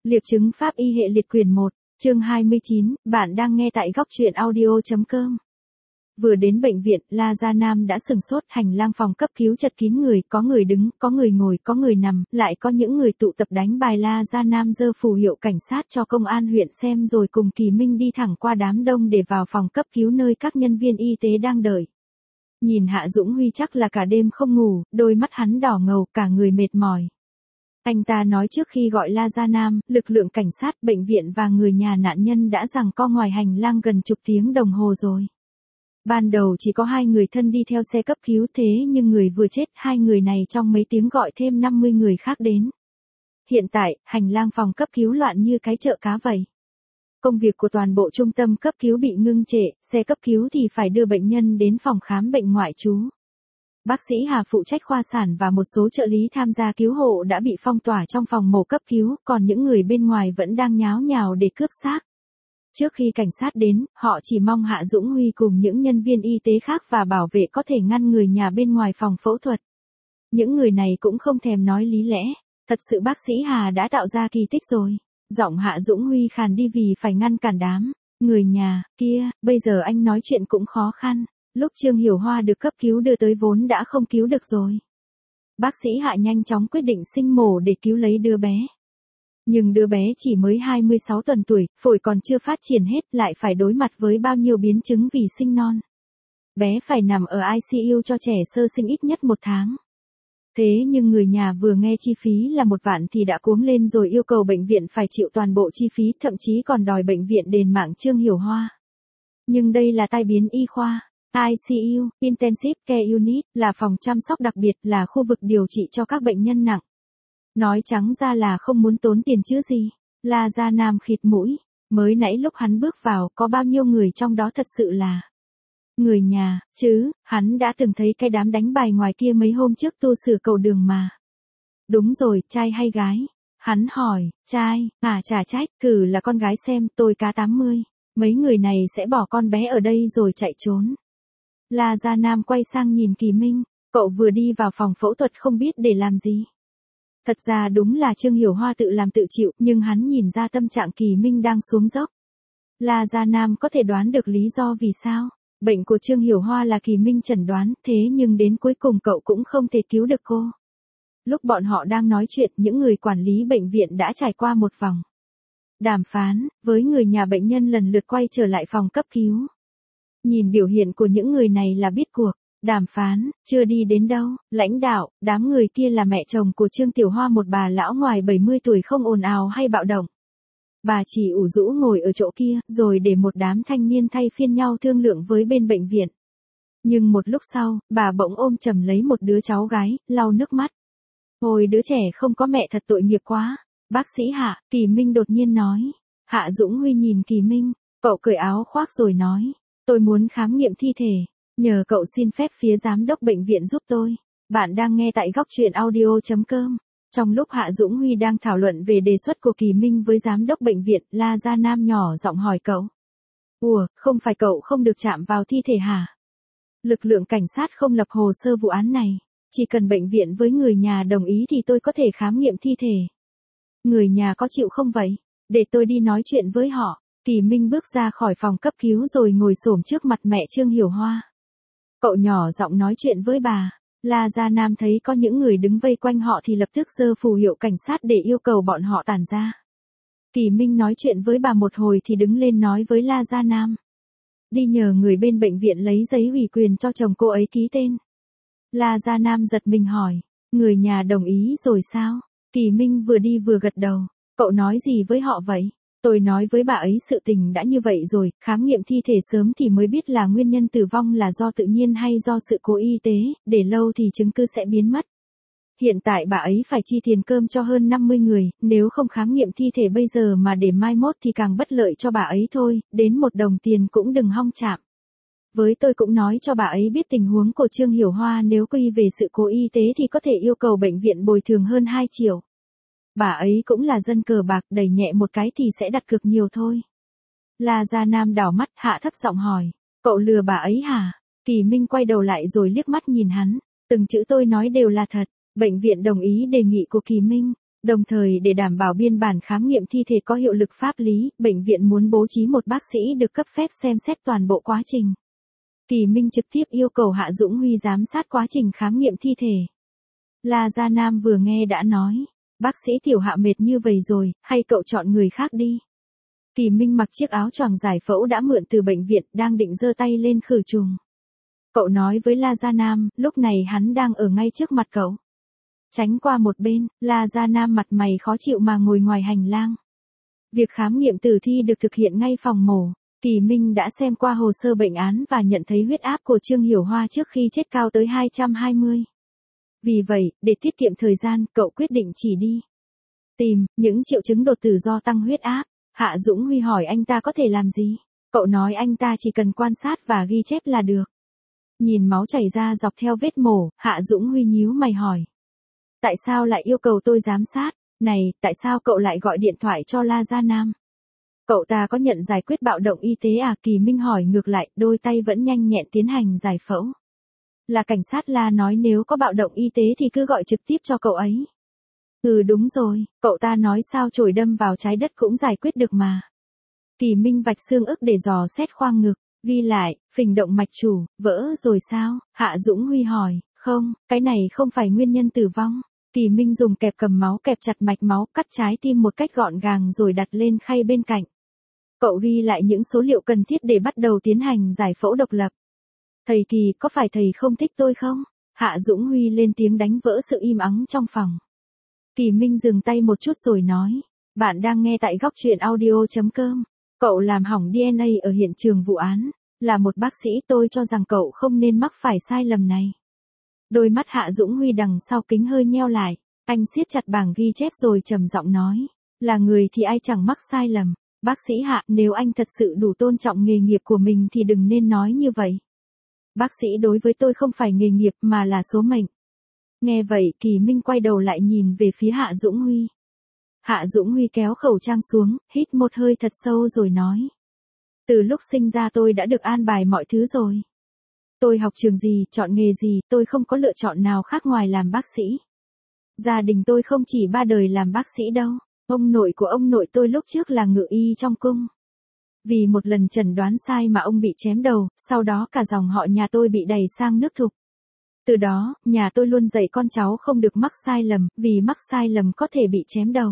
Liệp chứng pháp y hệ liệt quyển 1, chương 29, bạn đang nghe tại góc truyện audio.com. Vừa đến bệnh viện, La Gia Nam đã sừng sốt, hành lang phòng cấp cứu chật kín người, có người đứng, có người ngồi, có người nằm, lại có những người tụ tập đánh bài. La Gia Nam giơ phù hiệu cảnh sát cho công an huyện xem rồi cùng Kỳ Minh đi thẳng qua đám đông để vào phòng cấp cứu nơi các nhân viên y tế đang đợi. Nhìn Hạ Dũng Huy chắc là cả đêm không ngủ, đôi mắt hắn đỏ ngầu, cả người mệt mỏi. Anh ta nói trước khi gọi La Gia Nam, lực lượng cảnh sát, bệnh viện và người nhà nạn nhân đã giằng co ngoài hành lang gần chục tiếng đồng hồ rồi. Ban đầu chỉ có 2 người thân đi theo xe cấp cứu, thế nhưng người vừa chết, 2 người này trong mấy tiếng gọi thêm 50 người khác đến. Hiện tại, hành lang phòng cấp cứu loạn như cái chợ cá vậy. Công việc của toàn bộ trung tâm cấp cứu bị ngưng trệ, xe cấp cứu thì phải đưa bệnh nhân đến phòng khám bệnh ngoại trú. Bác sĩ Hà phụ trách khoa sản và một số trợ lý tham gia cứu hộ đã bị phong tỏa trong phòng mổ cấp cứu, còn những người bên ngoài vẫn đang nháo nhào để cướp xác. Trước khi cảnh sát đến, họ chỉ mong Hạ Dũng Huy cùng những nhân viên y tế khác và bảo vệ có thể ngăn người nhà bên ngoài phòng phẫu thuật. Những người này cũng không thèm nói lý lẽ, thật sự bác sĩ Hà đã tạo ra kỳ tích rồi. Giọng Hạ Dũng Huy khàn đi vì phải ngăn cản đám người nhà kia, bây giờ anh nói chuyện cũng khó khăn. Lúc Trương Hiểu Hoa được cấp cứu đưa tới vốn đã không cứu được rồi. Bác sĩ Hạ nhanh chóng quyết định sinh mổ để cứu lấy đứa bé. Nhưng đứa bé chỉ mới 26 tuần tuổi, phổi còn chưa phát triển hết, lại phải đối mặt với bao nhiêu biến chứng vì sinh non. Bé phải nằm ở ICU cho trẻ sơ sinh ít nhất 1 tháng. Thế nhưng người nhà vừa nghe chi phí là 1 vạn thì đã cuống lên rồi yêu cầu bệnh viện phải chịu toàn bộ chi phí, thậm chí còn đòi bệnh viện đền mạng Trương Hiểu Hoa. Nhưng đây là tai biến y khoa. ICU, Intensive Care Unit, là phòng chăm sóc đặc biệt, là khu vực điều trị cho các bệnh nhân nặng. Nói trắng ra là không muốn tốn tiền chứ gì. La Gia Nam khịt mũi. Mới nãy lúc hắn bước vào, có bao nhiêu người trong đó thật sự là người nhà, chứ, hắn đã từng thấy cái đám đánh bài ngoài kia mấy hôm trước tu sửa cầu đường mà. Đúng rồi, trai hay gái? Hắn hỏi, trai, chả trách, thử là con gái xem, tôi cá 80. Mấy người này sẽ bỏ con bé ở đây rồi chạy trốn. La Gia Nam quay sang nhìn Kỳ Minh, cậu vừa đi vào phòng phẫu thuật không biết để làm gì. Thật ra đúng là Trương Hiểu Hoa tự làm tự chịu, nhưng hắn nhìn ra tâm trạng Kỳ Minh đang xuống dốc. La Gia Nam có thể đoán được lý do vì sao. Bệnh của Trương Hiểu Hoa là Kỳ Minh chẩn đoán, thế nhưng đến cuối cùng cậu cũng không thể cứu được cô. Lúc bọn họ đang nói chuyện, những người quản lý bệnh viện đã trải qua một vòng đàm phán với người nhà bệnh nhân, lần lượt quay trở lại phòng cấp cứu. Nhìn biểu hiện của những người này là biết cuộc đàm phán chưa đi đến đâu. Lãnh đạo, đám người kia là mẹ chồng của Trương Tiểu Hoa, một bà lão ngoài 70 tuổi không ồn ào hay bạo động. Bà chỉ ủ rũ ngồi ở chỗ kia, rồi để một đám thanh niên thay phiên nhau thương lượng với bên bệnh viện. Nhưng một lúc sau, bà bỗng ôm chầm lấy một đứa cháu gái, lau nước mắt. Ôi đứa trẻ không có mẹ thật tội nghiệp quá. Bác sĩ Hạ, Kỳ Minh đột nhiên nói. Hạ Dũng Huy nhìn Kỳ Minh, cậu cởi áo khoác rồi nói. Tôi muốn khám nghiệm thi thể. Nhờ cậu xin phép phía giám đốc bệnh viện giúp tôi. Bạn đang nghe tại góc truyện audio.com. Trong lúc Hạ Dũng Huy đang thảo luận về đề xuất của Kỳ Minh với giám đốc bệnh viện, La Gia Nam nhỏ giọng hỏi cậu. Ủa, không phải cậu không được chạm vào thi thể hả? Lực lượng cảnh sát không lập hồ sơ vụ án này. Chỉ cần bệnh viện với người nhà đồng ý thì tôi có thể khám nghiệm thi thể. Người nhà có chịu không vậy? Để tôi đi nói chuyện với họ. Kỳ Minh bước ra khỏi phòng cấp cứu rồi ngồi xổm trước mặt mẹ Trương Hiểu Hoa. Cậu nhỏ giọng nói chuyện với bà. La Gia Nam thấy có những người đứng vây quanh họ thì lập tức giơ phù hiệu cảnh sát để yêu cầu bọn họ tản ra. Kỳ Minh nói chuyện với bà một hồi thì đứng lên nói với La Gia Nam. Đi nhờ người bên bệnh viện lấy giấy ủy quyền cho chồng cô ấy ký tên. La Gia Nam giật mình hỏi. Người nhà đồng ý rồi sao? Kỳ Minh vừa đi vừa gật đầu. Cậu nói gì với họ vậy? Tôi nói với bà ấy sự tình đã như vậy rồi, khám nghiệm thi thể sớm thì mới biết là nguyên nhân tử vong là do tự nhiên hay do sự cố y tế, để lâu thì chứng cứ sẽ biến mất. Hiện tại bà ấy phải chi tiền cơm cho hơn 50 người, nếu không khám nghiệm thi thể bây giờ mà để mai mốt thì càng bất lợi cho bà ấy thôi, đến 1 đồng tiền cũng đừng hong chạm. Với tôi cũng nói cho bà ấy biết tình huống của Trương Hiểu Hoa, nếu quy về sự cố y tế thì có thể yêu cầu bệnh viện bồi thường hơn 2 triệu. Bà ấy cũng là dân cờ bạc, đẩy nhẹ một cái thì sẽ đặt cược nhiều thôi. La Gia Nam đảo mắt, hạ thấp giọng hỏi. Cậu lừa bà ấy hả? Kỳ Minh quay đầu lại rồi liếc mắt nhìn hắn. Từng chữ tôi nói đều là thật. Bệnh viện đồng ý đề nghị của Kỳ Minh. Đồng thời để đảm bảo biên bản khám nghiệm thi thể có hiệu lực pháp lý, bệnh viện muốn bố trí một bác sĩ được cấp phép xem xét toàn bộ quá trình. Kỳ Minh trực tiếp yêu cầu Hạ Dũng Huy giám sát quá trình khám nghiệm thi thể. La Gia Nam vừa nghe đã nói, bác sĩ Tiểu Hạ mệt như vậy rồi, hay cậu chọn người khác đi. Kỳ Minh mặc chiếc áo choàng giải phẫu đã mượn từ bệnh viện, đang định giơ tay lên khử trùng. Cậu nói với La Gia Nam, lúc này hắn đang ở ngay trước mặt cậu. Tránh qua một bên, La Gia Nam mặt mày khó chịu mà ngồi ngoài hành lang. Việc khám nghiệm tử thi được thực hiện ngay phòng mổ. Kỳ Minh đã xem qua hồ sơ bệnh án và nhận thấy huyết áp của Trương Hiểu Hoa trước khi chết cao tới 220. Vì vậy, để tiết kiệm thời gian, cậu quyết định chỉ đi tìm những triệu chứng đột tử do tăng huyết áp. Hạ Dũng Huy hỏi anh ta có thể làm gì? Cậu nói anh ta chỉ cần quan sát và ghi chép là được. Nhìn máu chảy ra dọc theo vết mổ, Hạ Dũng Huy nhíu mày hỏi. Tại sao lại yêu cầu tôi giám sát? Này, tại sao cậu lại gọi điện thoại cho La Gia Nam? Cậu ta có nhận giải quyết bạo động y tế à? Kỳ Minh hỏi ngược lại, đôi tay vẫn nhanh nhẹn tiến hành giải phẫu. Là cảnh sát La nói nếu có bạo động y tế thì cứ gọi trực tiếp cho cậu ấy. Ừ đúng rồi, cậu ta nói sao chổi đâm vào trái đất cũng giải quyết được mà. Kỳ Minh vạch xương ức để dò xét khoang ngực, ghi lại, phình động mạch chủ, vỡ rồi sao? Hạ Dũng Huy hỏi, không, cái này không phải nguyên nhân tử vong. Kỳ Minh dùng kẹp cầm máu kẹp chặt mạch máu, cắt trái tim một cách gọn gàng rồi đặt lên khay bên cạnh. Cậu ghi lại những số liệu cần thiết để bắt đầu tiến hành giải phẫu độc lập. Thầy Kỳ, có phải thầy không thích tôi không? Hạ Dũng Huy lên tiếng đánh vỡ sự im ắng trong phòng. Kỳ Minh dừng tay một chút rồi nói, bạn đang nghe tại góc truyện audio.com. Cậu làm hỏng DNA ở hiện trường vụ án. Là một bác sĩ tôi cho rằng cậu không nên mắc phải sai lầm này. Đôi mắt Hạ Dũng Huy đằng sau kính hơi nheo lại. Anh siết chặt bảng ghi chép rồi trầm giọng nói, là người thì ai chẳng mắc sai lầm. Bác sĩ Hạ, nếu anh thật sự đủ tôn trọng nghề nghiệp của mình thì đừng nên nói như vậy. Bác sĩ đối với tôi không phải nghề nghiệp mà là số mệnh. Nghe vậy, Kỳ Minh quay đầu lại nhìn về phía Hạ Dũng Huy. Hạ Dũng Huy kéo khẩu trang xuống, hít một hơi thật sâu rồi nói. Từ lúc sinh ra tôi đã được an bài mọi thứ rồi. Tôi học trường gì, chọn nghề gì, tôi không có lựa chọn nào khác ngoài làm bác sĩ. Gia đình tôi không chỉ ba đời làm bác sĩ đâu. Ông nội của ông nội tôi lúc trước là ngự y trong cung. Vì một lần chẩn đoán sai mà ông bị chém đầu, sau đó cả dòng họ nhà tôi bị đày sang nước Thục. Từ đó, nhà tôi luôn dạy con cháu không được mắc sai lầm, vì mắc sai lầm có thể bị chém đầu.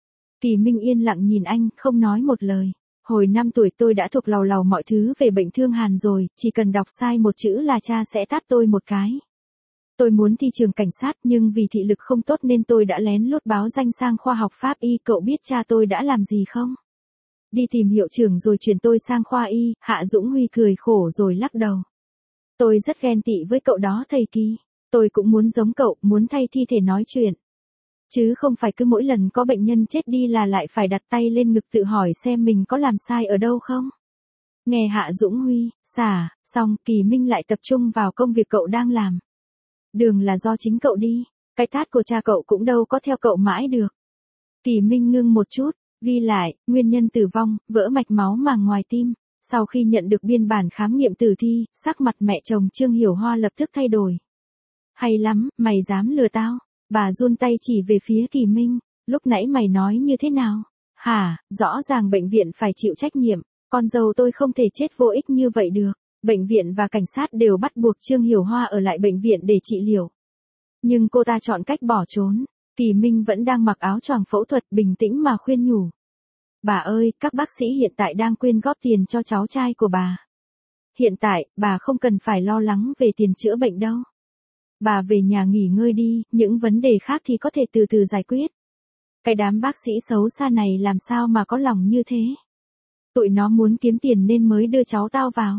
Kỳ Minh yên lặng nhìn anh, không nói một lời. Hồi 5 tuổi tôi đã thuộc làu làu mọi thứ về bệnh thương hàn rồi, chỉ cần đọc sai một chữ là cha sẽ tát tôi một cái. Tôi muốn thi trường cảnh sát nhưng vì thị lực không tốt nên tôi đã lén lút báo danh sang khoa học pháp y. Cậu biết cha tôi đã làm gì không? Đi tìm hiệu trưởng rồi chuyển tôi sang khoa y. Hạ Dũng Huy cười khổ rồi lắc đầu. Tôi rất ghen tị với cậu đó thầy Kỳ. Tôi cũng muốn giống cậu, muốn thay thi thể nói chuyện. Chứ không phải cứ mỗi lần có bệnh nhân chết đi là lại phải đặt tay lên ngực tự hỏi xem mình có làm sai ở đâu không. Nghe Hạ Dũng Huy, xong Kỳ Minh lại tập trung vào công việc cậu đang làm. Đường là do chính cậu đi, cái tát của cha cậu cũng đâu có theo cậu mãi được. Kỳ Minh ngưng một chút, ghi lại, nguyên nhân tử vong, vỡ mạch máu màng ngoài tim. Sau khi nhận được biên bản khám nghiệm tử thi, sắc mặt mẹ chồng Trương Hiểu Hoa lập tức thay đổi. Hay lắm, mày dám lừa tao. Bà run tay chỉ về phía Kỳ Minh, lúc nãy mày nói như thế nào? Hả, rõ ràng bệnh viện phải chịu trách nhiệm, con dâu tôi không thể chết vô ích như vậy được. Bệnh viện và cảnh sát đều bắt buộc Trương Hiểu Hoa ở lại bệnh viện để trị liệu. Nhưng cô ta chọn cách bỏ trốn. Kỳ Minh vẫn đang mặc áo choàng phẫu thuật bình tĩnh mà khuyên nhủ. Bà ơi, các bác sĩ hiện tại đang quyên góp tiền cho cháu trai của bà. Hiện tại, bà không cần phải lo lắng về tiền chữa bệnh đâu. Bà về nhà nghỉ ngơi đi, những vấn đề khác thì có thể từ từ giải quyết. Cái đám bác sĩ xấu xa này làm sao mà có lòng như thế? Tụi nó muốn kiếm tiền nên mới đưa cháu tao vào.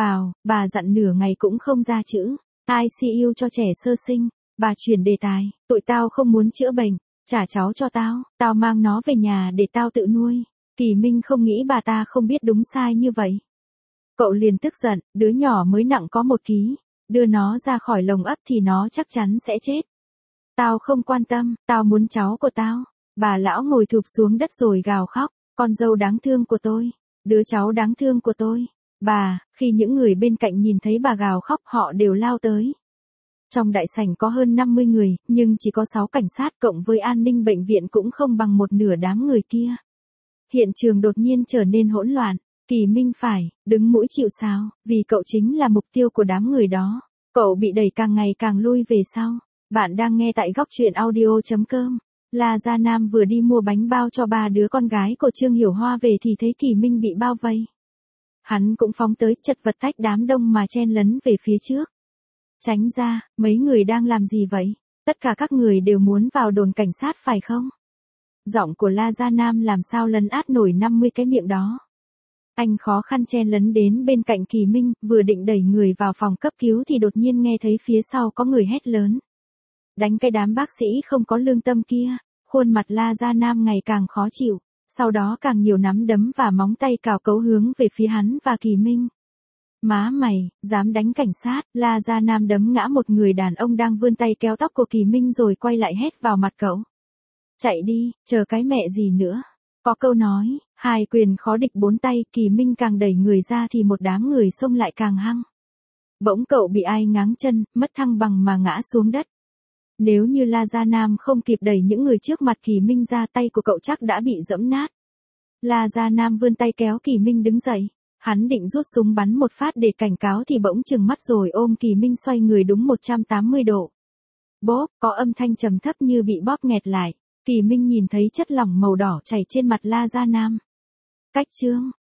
Bà dặn nửa ngày cũng không ra chữ. ICU cho trẻ sơ sinh. Bà chuyển đề tài, tụi tao không muốn chữa bệnh, trả cháu cho tao mang nó về nhà để tao tự nuôi. Kỳ Minh không nghĩ bà ta không biết đúng sai như vậy. Cậu liền tức giận, đứa nhỏ mới nặng có 1 ký. Đưa nó ra khỏi lồng ấp thì nó chắc chắn sẽ chết. Tao không quan tâm, tao muốn cháu của tao. Bà lão ngồi thụp xuống đất rồi gào khóc, con dâu đáng thương của tôi, đứa cháu đáng thương của tôi. Khi những người bên cạnh nhìn thấy bà gào khóc họ đều lao tới. Trong đại sảnh có hơn 50 người, nhưng chỉ có 6 cảnh sát cộng với an ninh bệnh viện cũng không bằng một nửa đám người kia. Hiện trường đột nhiên trở nên hỗn loạn. Kỳ Minh phải đứng mũi chịu sào, vì cậu chính là mục tiêu của đám người đó. Cậu bị đẩy càng ngày càng lui về sau. Bạn đang nghe tại góc truyện audio.com. La Gia Nam vừa đi mua bánh bao cho 3 đứa con gái của Trương Hiểu Hoa về thì thấy Kỳ Minh bị bao vây. Hắn cũng phóng tới chật vật tách đám đông mà chen lấn về phía trước. Tránh ra, mấy người đang làm gì vậy? Tất cả các người đều muốn vào đồn cảnh sát phải không? Giọng của La Gia Nam làm sao lấn át nổi 50 cái miệng đó. Anh khó khăn chen lấn đến bên cạnh Kỳ Minh, vừa định đẩy người vào phòng cấp cứu thì đột nhiên nghe thấy phía sau có người hét lớn. Đánh cái đám bác sĩ không có lương tâm kia. Khuôn mặt La Gia Nam ngày càng khó chịu, sau đó càng nhiều nắm đấm và móng tay cào cấu hướng về phía hắn và Kỳ Minh. Má mày, dám đánh cảnh sát? La Gia Nam đấm ngã một người đàn ông đang vươn tay kéo tóc của Kỳ Minh rồi quay lại hét vào mặt cậu. Chạy đi, chờ cái mẹ gì nữa. Có câu nói, hai quyền khó địch bốn tay, Kỳ Minh càng đẩy người ra thì một đám người xông lại càng hăng. Bỗng cậu bị ai ngáng chân, mất thăng bằng mà ngã xuống đất. Nếu như La Gia Nam không kịp đẩy những người trước mặt Kỳ Minh ra, tay của cậu chắc đã bị giẫm nát. La Gia Nam vươn tay kéo Kỳ Minh đứng dậy. Hắn định rút súng bắn một phát để cảnh cáo thì bỗng trừng mắt rồi ôm Kỳ Minh xoay người đúng 180 độ. Bốp, có âm thanh trầm thấp như bị bóp nghẹt lại. Kỳ Minh nhìn thấy chất lỏng màu đỏ chảy trên mặt La Gia Nam. Cách chương.